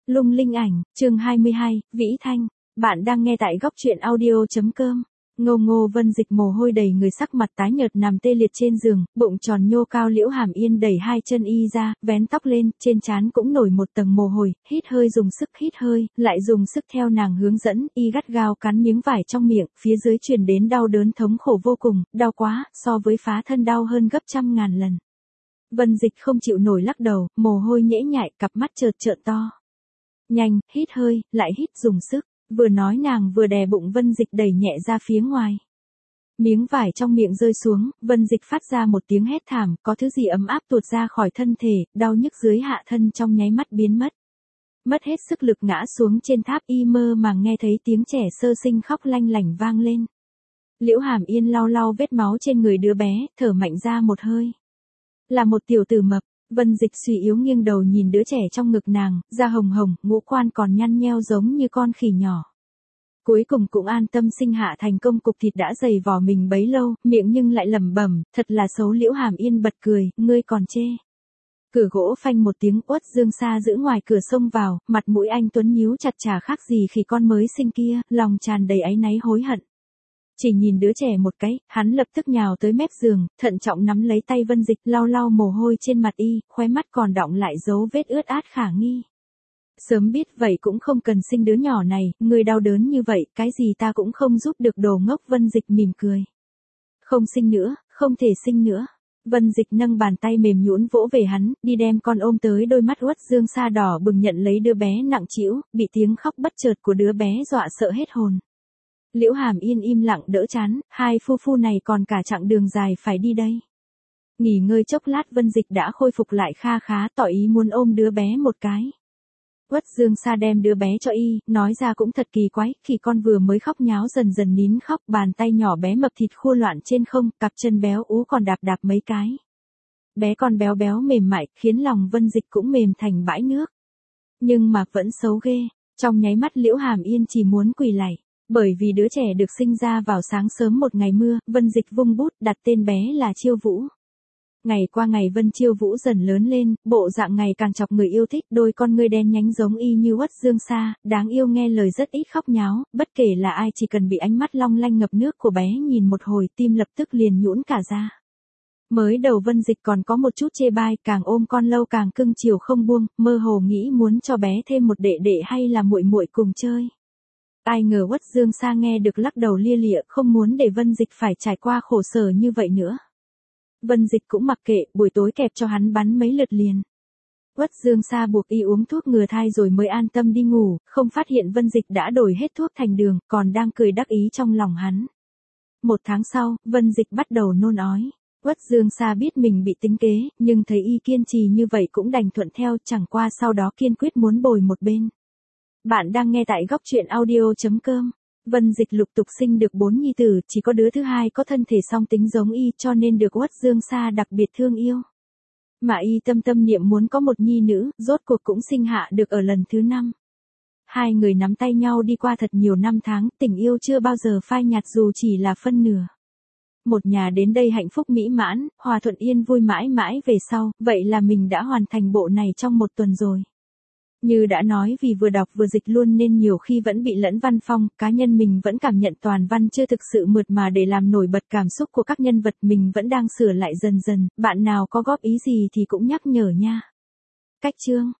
Lung linh ảnh, chương 22, Vĩ Thanh. Bạn đang nghe tại góc truyện audio.com. Ngô Vân Dịch mồ hôi đầy người, sắc mặt tái nhợt nằm tê liệt trên giường, bụng tròn nhô cao. Liễu Hàm Yên đẩy hai chân y ra, vén tóc lên, trên trán cũng nổi một tầng mồ hôi, hít hơi dùng sức hít hơi, lại dùng sức theo nàng hướng dẫn, y gắt gao cắn miếng vải trong miệng, phía dưới truyền đến đau đớn thống khổ vô cùng, đau quá, so với phá thân đau hơn gấp trăm ngàn lần. Vân Dịch không chịu nổi lắc đầu, mồ hôi nhễ nhại, cặp mắt trợn to. Nhanh, hít hơi, lại hít dùng sức. Vừa nói nàng vừa đè bụng Vân Dịch đẩy nhẹ ra phía ngoài. Miếng vải trong miệng rơi xuống, Vân Dịch phát ra một tiếng hét thảm, có thứ gì ấm áp tuột ra khỏi thân thể, đau nhức dưới hạ thân trong nháy mắt biến mất. Mất hết sức lực ngã xuống trên tháp, y mơ màng nghe thấy tiếng trẻ sơ sinh khóc lanh lảnh vang lên. Liễu Hàm Yên lau lau vết máu trên người đứa bé, thở mạnh ra một hơi. Là một tiểu tử mập. Vân Dịch suy yếu nghiêng đầu nhìn đứa trẻ trong ngực nàng, da hồng hồng, ngũ quan còn nhăn nheo giống như con khỉ nhỏ. Cuối cùng cũng an tâm sinh hạ thành công. Cục thịt đã dày vò mình bấy lâu, miệng nhưng lại lẩm bẩm, thật là xấu. Liễu Hàm Yên bật cười, ngươi còn chê. Cửa gỗ phanh một tiếng, Uất Dương Sa giữ ngoài cửa xông vào, mặt mũi anh tuấn nhíu chặt, chả khác gì khi con mới sinh kia, lòng tràn đầy áy náy hối hận. Chỉ nhìn đứa trẻ một cái, hắn lập tức nhào tới mép giường, thận trọng nắm lấy tay Vân Dịch, lau lau mồ hôi trên mặt y, khóe mắt còn đọng lại dấu vết ướt át khả nghi. Sớm biết vậy cũng không cần sinh đứa nhỏ này, người đau đớn như vậy, cái gì ta cũng không giúp được. Đồ ngốc. Vân Dịch mỉm cười. Không sinh nữa, không thể sinh nữa. Vân Dịch nâng bàn tay mềm nhũn vỗ về hắn, đi đem con ôm tới. Đôi mắt Uất Dương Sa đỏ bừng nhận lấy đứa bé nặng trĩu, bị tiếng khóc bất chợt của đứa bé dọa sợ hết hồn. Liễu Hàm Yên im lặng đỡ chán, hai phu này còn cả chặng đường dài phải đi đây. Nghỉ ngơi chốc lát, Vân Dịch đã khôi phục lại kha khá, tỏ ý muốn ôm đứa bé một cái. Uất Dương Sa đem đứa bé cho y, nói ra cũng thật kỳ quái, khi con vừa mới khóc nháo dần dần nín khóc, bàn tay nhỏ bé mập thịt khua loạn trên không, cặp chân béo ú còn đạp đạp mấy cái. Bé con béo béo mềm mại, khiến lòng Vân Dịch cũng mềm thành bãi nước. Nhưng mà vẫn xấu ghê, trong nháy mắt Liễu Hàm Yên chỉ muốn quỳ lạy. Bởi vì đứa trẻ được sinh ra vào sáng sớm một ngày mưa, Vân Dịch vung bút đặt tên bé là Chiêu Vũ. Ngày qua ngày Vân Chiêu Vũ dần lớn lên, bộ dạng ngày càng chọc người yêu thích, đôi con ngươi đen nhánh giống y như Uất Dương Sa, đáng yêu, nghe lời rất ít khóc nháo, bất kể là ai chỉ cần bị ánh mắt long lanh ngập nước của bé nhìn một hồi, tim lập tức liền nhũn cả ra. Mới đầu Vân Dịch còn có một chút chê bai, càng ôm con lâu càng cưng chiều không buông, mơ hồ nghĩ muốn cho bé thêm một đệ đệ hay là muội muội cùng chơi. Ai ngờ Uất Dương Sa nghe được lắc đầu lia lịa, không muốn để Vân Dịch phải trải qua khổ sở như vậy nữa. Vân Dịch cũng mặc kệ, buổi tối kẹp cho hắn bắn mấy lượt liền. Uất Dương Sa buộc y uống thuốc ngừa thai rồi mới an tâm đi ngủ, không phát hiện Vân Dịch đã đổi hết thuốc thành đường, còn đang cười đắc ý trong lòng hắn. Một tháng sau, Vân Dịch bắt đầu nôn ói. Uất Dương Sa biết mình bị tính kế, nhưng thấy y kiên trì như vậy cũng đành thuận theo, chẳng qua sau đó kiên quyết muốn bồi một bên. Bạn đang nghe tại góc truyện audio.com. Vân Dịch lục tục sinh được 4 nhi tử, chỉ có đứa thứ hai có thân thể song tính giống y, cho nên được Uất Dương Sa đặc biệt thương yêu. Mà y tâm niệm muốn có một nhi nữ, rốt cuộc cũng sinh hạ được ở lần thứ 5. Hai người nắm tay nhau đi qua thật nhiều năm tháng, tình yêu chưa bao giờ phai nhạt dù chỉ là phân nửa. Một nhà đến đây hạnh phúc mỹ mãn, hòa thuận yên vui mãi mãi về sau, vậy là mình đã hoàn thành bộ này trong một tuần rồi. Như đã nói, vì vừa đọc vừa dịch luôn nên nhiều khi vẫn bị lẫn văn phong, cá nhân mình vẫn cảm nhận toàn văn chưa thực sự mượt mà để làm nổi bật cảm xúc của các nhân vật, mình vẫn đang sửa lại dần dần, bạn nào có góp ý gì thì cũng nhắc nhở nha. Cách chương,